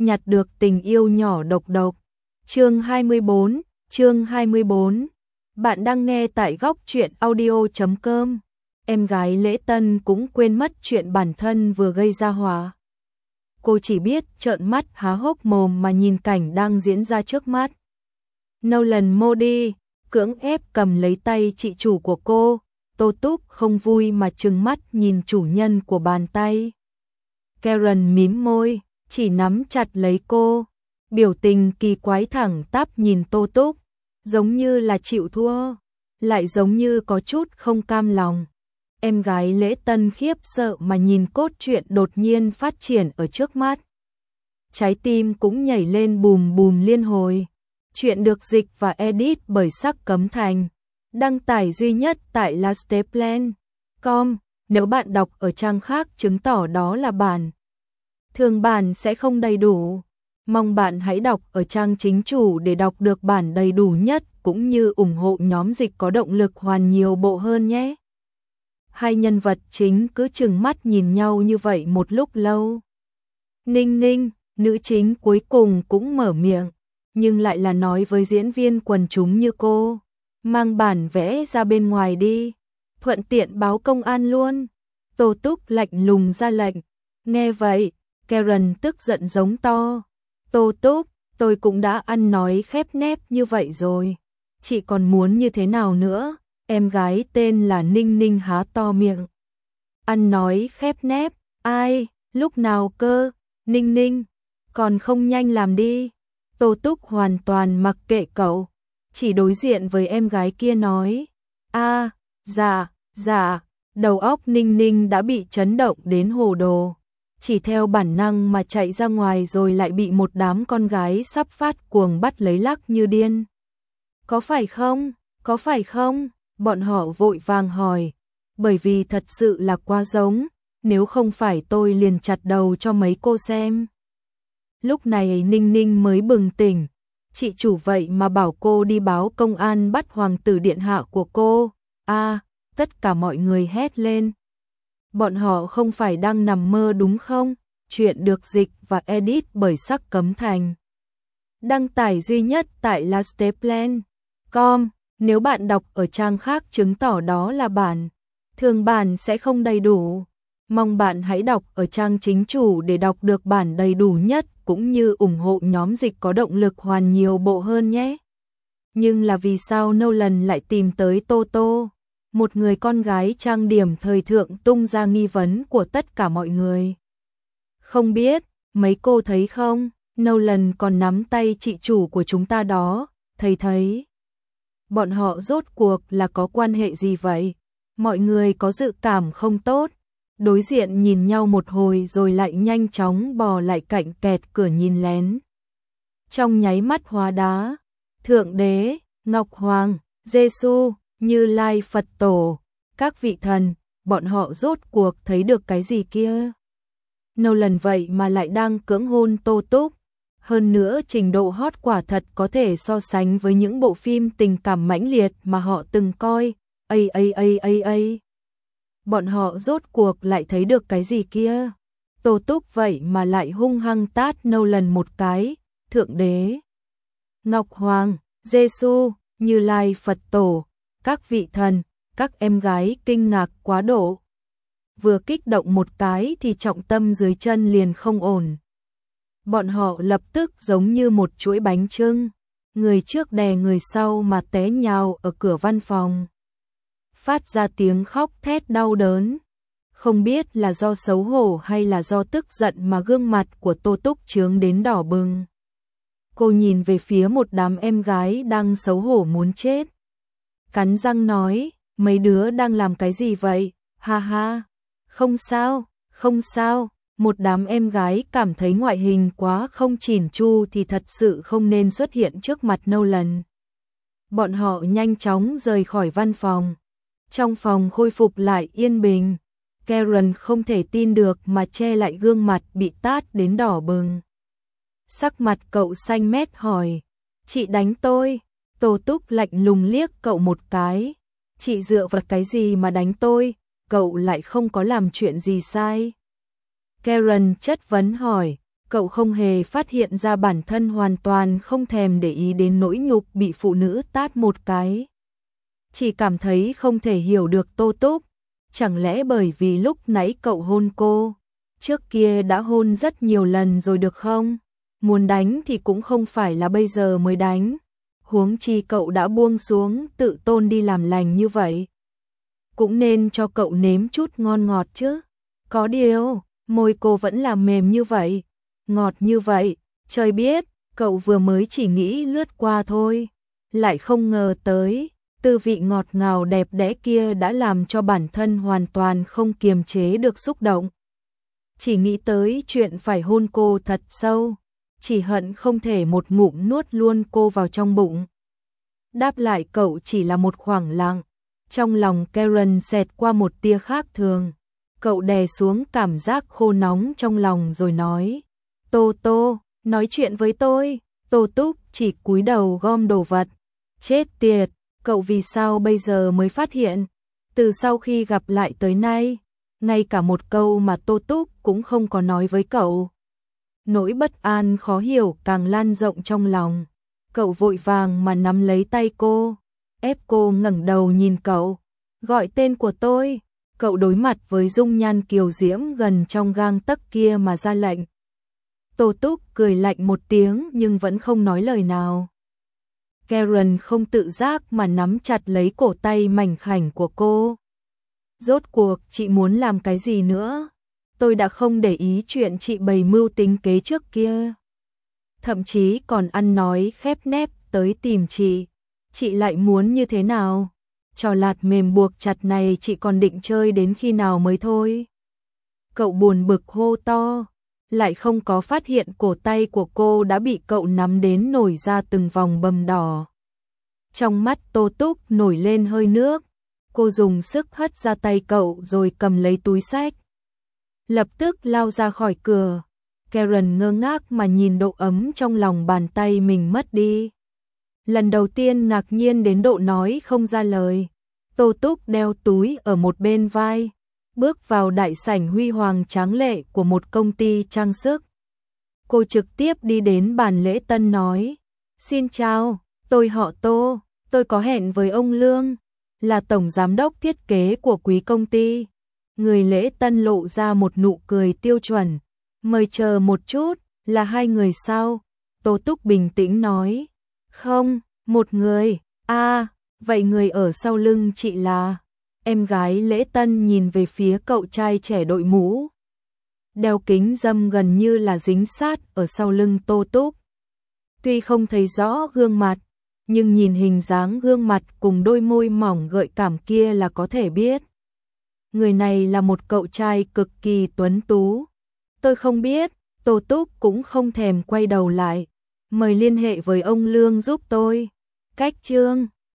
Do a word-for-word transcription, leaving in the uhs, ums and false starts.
nhặt được tình yêu nhỏ độc độc. Chương hai mươi bốn, chương hai mươi bốn. Bạn đang nghe tại góc truyện audio chấm com. Em gái Lễ Tân cũng quên mất chuyện bản thân vừa gây ra họa. Cô chỉ biết trợn mắt há hốc mồm mà nhìn cảnh đang diễn ra trước mắt. Nolan Modi cưỡng ép cầm lấy tay chị chủ của cô, Tô Túc không vui mà trừng mắt nhìn chủ nhân của bàn tay. Karen mím môi, chỉ nắm chặt lấy cô, biểu tình kỳ quái thẳng tắp nhìn Tô Túc, giống như là chịu thua, lại giống như có chút không cam lòng. Em gái Lễ Tân khiếp sợ mà nhìn cốt truyện đột nhiên phát triển ở trước mắt. Trái tim cũng nhảy lên bùm bùm liên hồi. Chuyện được dịch và edit bởi Sắc Cấm Thành. Đăng tải duy nhất tại lasteplan chấm com. Nếu bạn đọc ở trang khác chứng tỏ đó là bản thường bản sẽ không đầy đủ. Mong bạn hãy đọc ở trang chính chủ để đọc được bản đầy đủ nhất, cũng như ủng hộ nhóm dịch có động lực hoàn nhiều bộ hơn nhé. Hai nhân vật chính cứ trừng mắt nhìn nhau như vậy một lúc lâu. Ninh Ninh, nữ chính cuối cùng cũng mở miệng, nhưng lại là nói với diễn viên quần chúng như cô, mang bản vẽ ra bên ngoài đi, thuận tiện báo công an luôn. Tô Túc lạnh lùng ra lệnh. Nghe vậy, Karen tức giận giống to. Tô Túc, tôi cũng đã ăn nói khép nép như vậy rồi, chị còn muốn như thế nào nữa? Em gái tên là Ninh Ninh há to miệng. Ăn nói khép nép, ai, lúc nào cơ? Ninh Ninh, còn không nhanh làm đi. Tô Túc hoàn toàn mặc kệ cậu, chỉ đối diện với em gái kia nói. A, à, dạ, dạ, đầu óc Ninh Ninh đã bị chấn động đến hồ đồ. Chỉ theo bản năng mà chạy ra ngoài rồi lại bị một đám con gái sắp phát cuồng bắt lấy lắc như điên. Có phải không? Có phải không? Bọn họ vội vàng hỏi, bởi vì thật sự là quá giống, nếu không phải tôi liền chặt đầu cho mấy cô xem. Lúc này Ninh Ninh mới bừng tỉnh, chị chủ vậy mà bảo cô đi báo công an bắt hoàng tử điện hạ của cô. A, à, tất cả mọi người hét lên. Bọn họ không phải đang nằm mơ đúng không? Chuyện được dịch và edit bởi Sắc Cấm Thành. Đăng tải duy nhất tại lasteplan chấm com. Nếu bạn đọc ở trang khác chứng tỏ đó là bản thường bản sẽ không đầy đủ. Mong bạn hãy đọc ở trang chính chủ để đọc được bản đầy đủ nhất, cũng như ủng hộ nhóm dịch có động lực hoàn nhiều bộ hơn nhé. Nhưng là vì sao Nolan lại tìm tới Tô Tô, một người con gái trang điểm thời thượng, tung ra nghi vấn của tất cả mọi người? Không biết, mấy cô thấy không? Nolan còn nắm tay chị chủ của chúng ta đó, thầy thấy. Bọn họ rốt cuộc là có quan hệ gì vậy? Mọi người có dự cảm không tốt, đối diện nhìn nhau một hồi rồi lại nhanh chóng bò lại cạnh kẹt cửa nhìn lén. Trong nháy mắt hóa đá, Thượng Đế, Ngọc Hoàng, Giê-xu, Như Lai Phật Tổ, các vị thần, bọn họ rốt cuộc thấy được cái gì kia? Nolan vậy mà lại đang cưỡng hôn Tô Túc. Hơn nữa trình độ hot quả thật có thể so sánh với những bộ phim tình cảm mãnh liệt mà họ từng coi. Ây ây ây ây ây. Bọn họ rốt cuộc lại thấy được cái gì kia? Tô Túc vậy mà lại hung hăng tát Nolan một cái. Thượng Đế, Ngọc Hoàng, Giê-xu, Như Lai Phật Tổ, các vị thần, các em gái kinh ngạc quá độ. Vừa kích động một cái thì trọng tâm dưới chân liền không ổn. Bọn họ lập tức giống như một chuỗi bánh chưng, người trước đè người sau mà té nhào ở cửa văn phòng, phát ra tiếng khóc thét đau đớn. Không biết là do xấu hổ hay là do tức giận mà gương mặt của Tô Túc chướng đến đỏ bừng. Cô nhìn về phía một đám em gái đang xấu hổ muốn chết, cắn răng nói, mấy đứa đang làm cái gì vậy? Ha ha, không sao, không sao. Một đám em gái cảm thấy ngoại hình quá không chỉn chu thì thật sự không nên xuất hiện trước mặt Nolan. Bọn họ nhanh chóng rời khỏi văn phòng. Trong phòng khôi phục lại yên bình. Karen không thể tin được mà che lại gương mặt bị tát đến đỏ bừng. Sắc mặt cậu xanh mét hỏi, chị đánh tôi? Tô Túc lạnh lùng liếc cậu một cái. Chị dựa vào cái gì mà đánh tôi? Cậu lại không có làm chuyện gì sai. Karen chất vấn hỏi, Cậu không hề phát hiện ra bản thân hoàn toàn không thèm để ý đến nỗi nhục bị phụ nữ tát một cái. Chỉ cảm thấy không thể hiểu được Tô Túc, chẳng lẽ bởi vì lúc nãy cậu hôn cô, trước kia đã hôn rất nhiều lần rồi được không? Muốn đánh thì cũng không phải là bây giờ mới đánh, huống chi cậu đã buông xuống tự tôn đi làm lành như vậy. Cũng nên cho cậu nếm chút ngon ngọt chứ. Có điều, môi cô vẫn là mềm như vậy, ngọt như vậy, trời biết, cậu vừa mới chỉ nghĩ lướt qua thôi, lại không ngờ tới, tư vị ngọt ngào đẹp đẽ kia đã làm cho bản thân hoàn toàn không kiềm chế được xúc động. Chỉ nghĩ tới chuyện phải hôn cô thật sâu, chỉ hận không thể một ngụm nuốt luôn cô vào trong bụng. Đáp lại cậu chỉ là một khoảng lặng, trong lòng Karen xẹt qua một tia khác thường. Cậu đè xuống cảm giác khô nóng trong lòng rồi nói, Tô Tô, nói chuyện với tôi. Tô Túc chỉ cúi đầu gom đồ vật. Chết tiệt, cậu vì sao bây giờ mới phát hiện? Từ sau khi gặp lại tới nay, ngay cả một câu mà Tô Túc cũng không có nói với cậu. Nỗi bất an khó hiểu càng lan rộng trong lòng. Cậu vội vàng mà nắm lấy tay cô, ép cô ngẩng đầu nhìn cậu. Gọi tên của tôi. Cậu đối mặt với dung nhan kiều diễm gần trong gang tấc kia mà ra lệnh. Tô Túc cười lạnh một tiếng nhưng vẫn không nói lời nào. Karen không tự giác mà nắm chặt lấy cổ tay mảnh khảnh của cô. Rốt cuộc chị muốn làm cái gì nữa? Tôi đã không để ý chuyện chị bày mưu tính kế trước kia. Thậm chí còn ăn nói khép nép tới tìm chị. Chị lại muốn như thế nào? Trò lạt mềm buộc chặt này chị còn định chơi đến khi nào mới thôi? Cậu buồn bực hô to, lại không có phát hiện cổ tay của cô đã bị cậu nắm đến nổi ra từng vòng bầm đỏ. Trong mắt Tô Túc nổi lên hơi nước, cô dùng sức hất ra tay cậu rồi cầm lấy túi xách. Lập tức lao ra khỏi cửa. Karen ngơ ngác mà nhìn độ ấm trong lòng bàn tay mình mất đi. Lần đầu tiên ngạc nhiên đến độ nói không ra lời. Tô Túc đeo túi ở một bên vai, bước vào đại sảnh huy hoàng tráng lệ của một công ty trang sức. Cô trực tiếp đi đến bàn lễ tân nói, xin chào, tôi họ Tô, tôi có hẹn với ông Lương, là tổng giám đốc thiết kế của quý công ty. Người lễ tân lộ ra một nụ cười tiêu chuẩn, mời chờ một chút, là hai người sao? Tô Túc bình tĩnh nói, không, một người. À, vậy người ở sau lưng chị là? Em gái lễ tân nhìn về phía cậu trai trẻ đội mũ, đeo kính râm gần như là dính sát ở sau lưng Tô Túc. Tuy không thấy rõ gương mặt, nhưng nhìn hình dáng gương mặt cùng đôi môi mỏng gợi cảm kia là có thể biết. Người này là một cậu trai cực kỳ tuấn tú. Tôi không biết. Tô Túc cũng không thèm quay đầu lại. Mời liên hệ với ông Lương giúp tôi. Cách chương